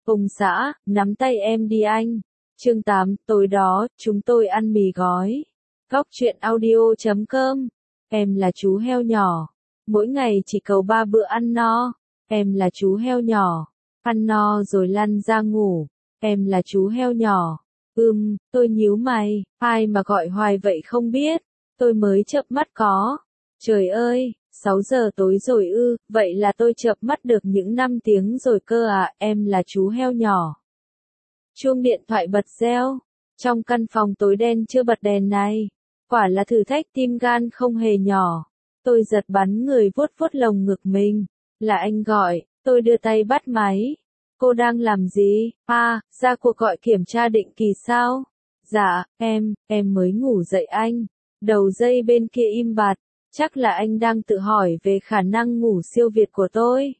Ông xã, nắm tay em đi anh. Chương 8, tối đó, chúng tôi ăn mì gói. Góc truyện audio.com. Em là chú heo nhỏ. Mỗi ngày chỉ cầu 3 bữa ăn no. Em là chú heo nhỏ. Ăn no rồi lăn ra ngủ. Em là chú heo nhỏ. Tôi nhíu mày. Ai mà gọi hoài vậy không biết. Tôi mới chợp mắt có. Trời ơi, 6 giờ tối rồi ư, vậy là tôi chợp mắt được những 5 tiếng rồi cơ à, em là chú heo nhỏ. Chuông điện thoại bật reo. Trong căn phòng tối đen chưa bật đèn này. Quả là thử thách tim gan không hề nhỏ. Tôi giật bắn người vuốt vuốt lồng ngực mình. Là anh gọi, tôi đưa tay bắt máy. Cô đang làm gì? Ra cuộc gọi kiểm tra định kỳ sao? Dạ, em mới ngủ dậy anh. Đầu dây bên kia im bặt. Chắc là anh đang tự hỏi về khả năng ngủ siêu việt của tôi.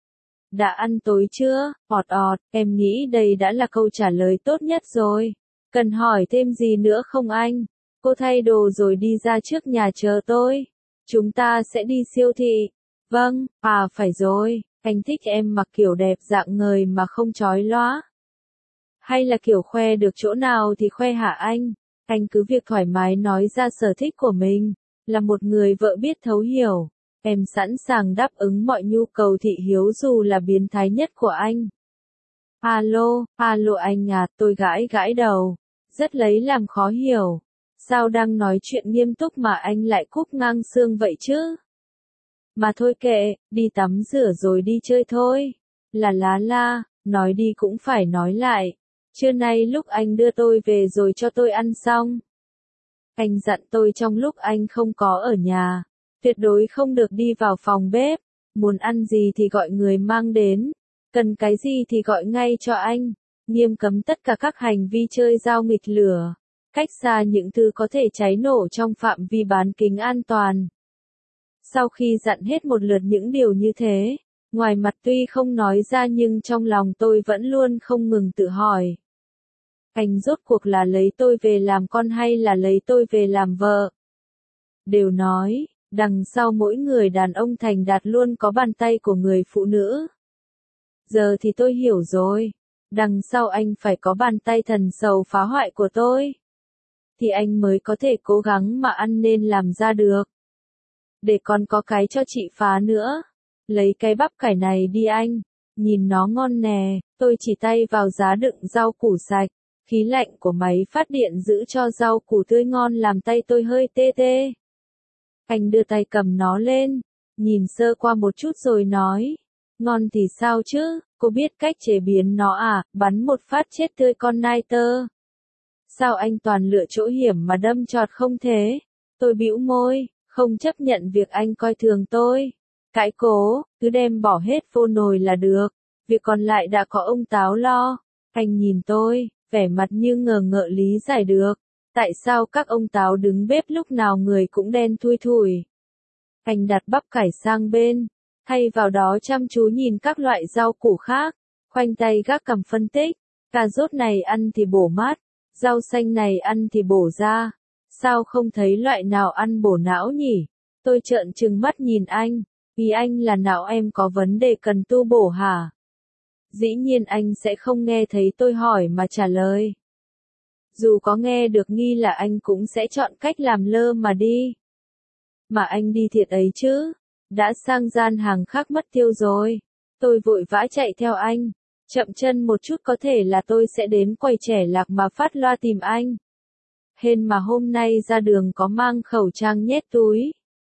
Đã ăn tối chưa? Em nghĩ đây đã là câu trả lời tốt nhất rồi. Cần hỏi thêm gì nữa không anh? Cô thay đồ rồi đi ra trước nhà chờ tôi. Chúng ta sẽ đi siêu thị. Vâng, phải rồi, anh thích em mặc kiểu đẹp dạng người mà không chói lóa. Hay là kiểu khoe được chỗ nào thì khoe hả anh? Anh cứ việc thoải mái nói ra sở thích của mình. Là một người vợ biết thấu hiểu. Em sẵn sàng đáp ứng mọi nhu cầu thị hiếu dù là biến thái nhất của anh. Alo anh à, tôi gãi đầu. Rất lấy làm khó hiểu. Sao đang nói chuyện nghiêm túc mà anh lại cúp ngang xương vậy chứ? Mà thôi kệ, đi tắm rửa rồi đi chơi thôi. La, nói đi cũng phải nói lại. Trưa nay lúc anh đưa tôi về rồi cho tôi ăn xong. Anh dặn tôi trong lúc anh không có ở nhà. Tuyệt đối không được đi vào phòng bếp. Muốn ăn gì thì gọi người mang đến. Cần cái gì thì gọi ngay cho anh. Nghiêm cấm tất cả các hành vi chơi dao nghịch lửa. Cách xa những thứ có thể cháy nổ trong phạm vi bán kính an toàn. Sau khi dặn hết một lượt những điều như thế, ngoài mặt tuy không nói ra nhưng trong lòng tôi vẫn luôn không ngừng tự hỏi. Anh rốt cuộc là lấy tôi về làm con hay là lấy tôi về làm vợ? Đều nói, đằng sau mỗi người đàn ông thành đạt luôn có bàn tay của người phụ nữ. Giờ thì tôi hiểu rồi. Đằng sau anh phải có bàn tay thần sầu phá hoại của tôi. Thì anh mới có thể cố gắng mà ăn nên làm ra được. Để còn có cái cho chị phá nữa. Lấy cái bắp cải này đi anh. Nhìn nó ngon nè. Tôi chỉ tay vào giá đựng rau củ sạch. Khí lạnh của máy phát điện giữ cho rau củ tươi ngon làm tay tôi hơi tê tê. Anh đưa tay cầm nó lên. Nhìn sơ qua một chút rồi nói. Ngon thì sao chứ, cô biết cách chế biến nó à, bắn một phát chết tươi con nai tơ. Sao anh toàn lựa chỗ hiểm mà đâm chọt không thế? Tôi bĩu môi, không chấp nhận việc anh coi thường tôi. Cãi cố, cứ đem bỏ hết vô nồi là được. Việc còn lại đã có ông Táo lo. Anh nhìn tôi, vẻ mặt như ngờ ngợ lý giải được. Tại sao các ông Táo đứng bếp lúc nào người cũng đen thui thủi? Anh đặt bắp cải sang bên. Thay vào đó chăm chú nhìn các loại rau củ khác. Khoanh tay gác cằm phân tích. Cà rốt này ăn thì bổ mát. Rau xanh này ăn thì bổ da. Sao không thấy loại nào ăn bổ não nhỉ? Tôi trợn trừng mắt nhìn anh. Ý anh là não em có vấn đề cần tu bổ hả? Dĩ nhiên anh sẽ không nghe thấy tôi hỏi mà trả lời. Dù có nghe được nghi là anh cũng sẽ chọn cách làm lơ mà đi. Mà anh đi thiệt ấy chứ. Đã sang gian hàng khác mất tiêu rồi. Tôi vội vã chạy theo anh. Chậm chân một chút có thể là tôi sẽ đến quầy trẻ lạc mà phát loa tìm anh. Hên mà hôm nay ra đường có mang khẩu trang nhét túi.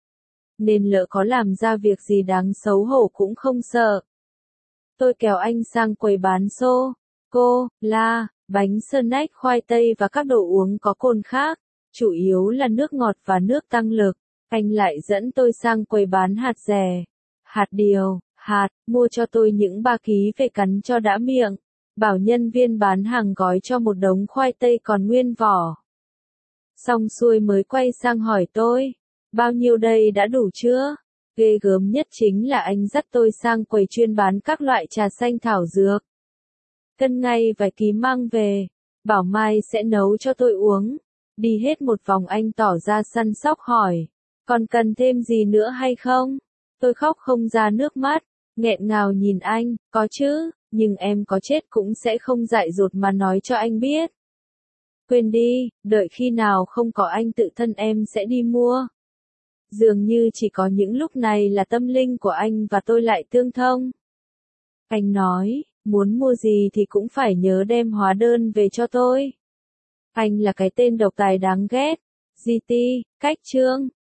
Nên lỡ có làm ra việc gì đáng xấu hổ cũng không sợ. Tôi kéo anh sang quầy bán xô, cô, la, bánh snack khoai tây và các đồ uống có cồn khác. Chủ yếu là nước ngọt và nước tăng lực. Anh lại dẫn tôi sang quầy bán hạt dẻ. Hạt điều, mua cho tôi những 3 ký về cắn cho đã miệng. Bảo nhân viên bán hàng gói cho một đống khoai tây còn nguyên vỏ. Xong xuôi mới quay sang hỏi tôi. Bao nhiêu đây đã đủ chưa? Ghê gớm nhất chính là anh dắt tôi sang quầy chuyên bán các loại trà xanh thảo dược. Cân ngay vài ký mang về. Bảo mai sẽ nấu cho tôi uống. Đi hết một vòng anh tỏ ra săn sóc hỏi. Còn cần thêm gì nữa hay không? Tôi khóc không ra nước mắt. Nghẹn ngào nhìn anh, có chứ, nhưng em có chết cũng sẽ không dại dột mà nói cho anh biết. Quên đi, đợi khi nào không có anh tự thân em sẽ đi mua. Dường như chỉ có những lúc này là tâm linh của anh và tôi lại tương thông. Anh nói, muốn mua gì thì cũng phải nhớ đem hóa đơn về cho tôi. Anh là cái tên độc tài đáng ghét. GT, cách chương.